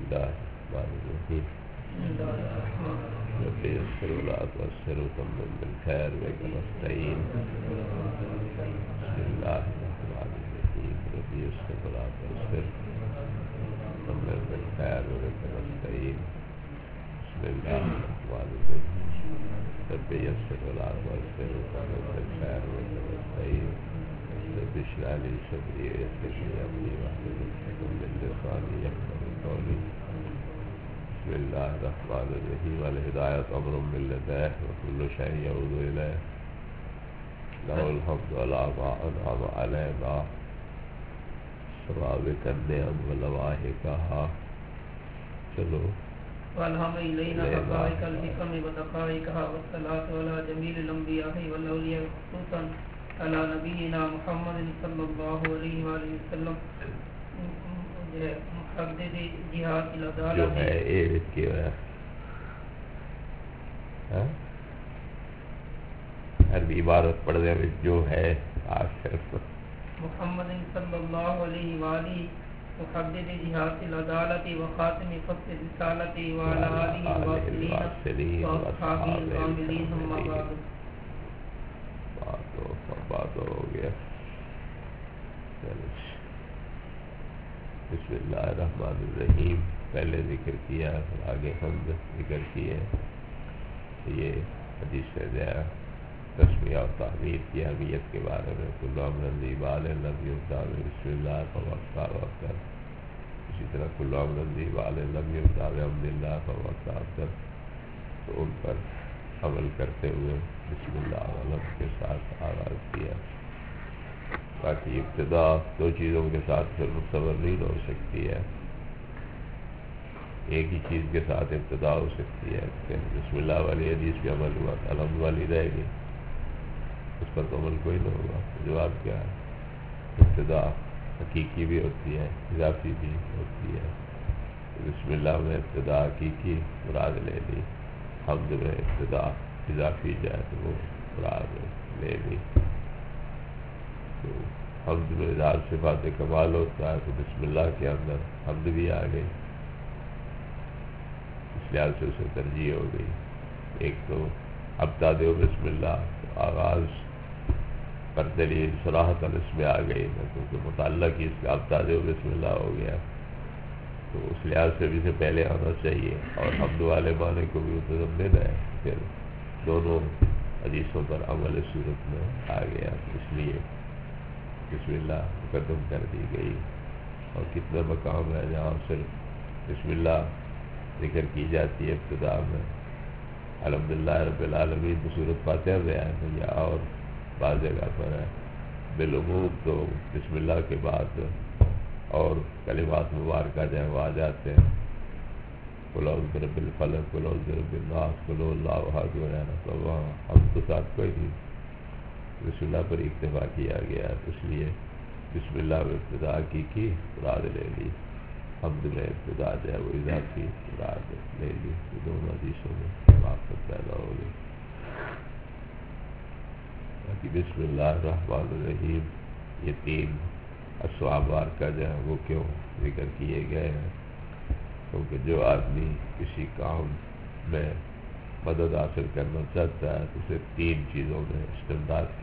الله الرحمن الرحيم رب يسر ولا تعسر وتمم بالخير بك نستعين بسم الله الرحمن الرحيم رب يسر ولا تعسر وتمم بالخير بك نستعين بسم الله الرحمن الرحيم رب يسر ولا تعسر وتمم بالخير بك نستعين رب اشرح لي صدري ويسر لي امري واحلل عقدة من لساني يفقهوا قولي بسم الله الرحمن الرحيم الهداية أمر من لديه وكل شيء يعود إليه له الحمد على ما أنعم علينا سوابق النعم ولواحقها چلو والهم إلينا حقائق الحكم ودقائقها والصلاة على جميل الأنبياء والأولياء خصوصا على نبينا محمد صلى الله عليه وآله وسلم محدد جہاد العدالت جو ہے ایک کی عربی عبارت پڑھنے میں جو ہے آخر محمد صلی اللہ علیہ وآلہ محدد جہاد العدالت وخاتم فصل رسالت وعلى آلہ الواصلین واصحابہ الکاملین اما بعد ہو گیا. بسم اللہ الرحمن الرحیم پہلے ذکر کیا آگے حمد ذکر کیے. یہ حدیث سے تسمیہ اور تحمید کی اہمیت کے بارے میں کل امر ذی بال لم یبدأ بسم اللہ فوقت وقت. اسی طرح کل امر ذی بال لم یبدأ بحمد اللہ فوقت وقت. تو ان پر عمل کرتے ہوئے بسم اللہ علم کے ساتھ آغاز کیا. باقی ابتدا دو چیزوں کے ساتھ پھر متصور نہیں ہو سکتی ہے. ایک ہی چیز کے ساتھ ابتدا ہو سکتی ہے کہ بسم اللہ والی حدیث پہ عمل ہوا تو الحمد والی رہے گی, اس پر تو عمل کوئی نہ ہوگا. جواب کیا ہے؟ ابتدا حقیقی بھی ہوتی ہے اضافی بھی ہوتی ہے. بسم اللہ میں ابتدا حقیقی مراد لے لی, حمد میں ابتدا اضافی جائے تو وہ مراد لے لی. تو حمد میں اظہار صفات کمال ہوتا ہے تو بسم اللہ کے اندر حمد بھی آ گئی, اس لحاظ سے اسے ترجیح ہو گئی. ایک تو ابتدا دو بسم اللہ تو آغاز پر دلیل صراحت اس میں آ گئی نا, کیونکہ متعلق ہی اس کا ابتدا دو بسم اللہ ہو گیا, تو اس لحاظ سے بھی سے پہلے آنا چاہیے. اور حمد والے معنی کو بھی متضمن ہے, پھر دونوں حدیثوں پر عمل صورت میں آ گیا, اس لیے بسم اللہ مقدم کر دی گئی. اور کتنے مقام ہے جہاں صرف بسم اللہ ذکر کی جاتی ہے ابتدا میں. الحمدللہ رب العالمین تو سورۃ فاتحہ میں ہے یا اور بعض جگہ پر ہے. بالعموم تو بسم اللہ کے بعد اور کلمات مبارکہ جہاں وہ آ جاتے ہیں, قل اعوذ برب الفلق, قل اعوذ برب الناس, قل هو اللہ احد وغیرہ. تو وہاں ہم تو ساتھ کوئی نہیں, بسم اللہ پر اکتفا کیا گیا, اس لیے بسم اللہ میں ابتدا کی مراد لے لی, حمد میں ابتدا جو ہے وہ اضافی مراد لے لی. تو دونوں حدیثوں میں موافقت پیدا ہو گئی. باقی بسم اللہ الرحمن الرحیم یہ تین اسوابار کا جو ہے وہ کیوں ذکر کیے گئے ہیں؟ کیونکہ جو آدمی کسی کام میں مدد حاصل کرنا چاہتا ہے تو اسے تین چیزوں میں استمداد کی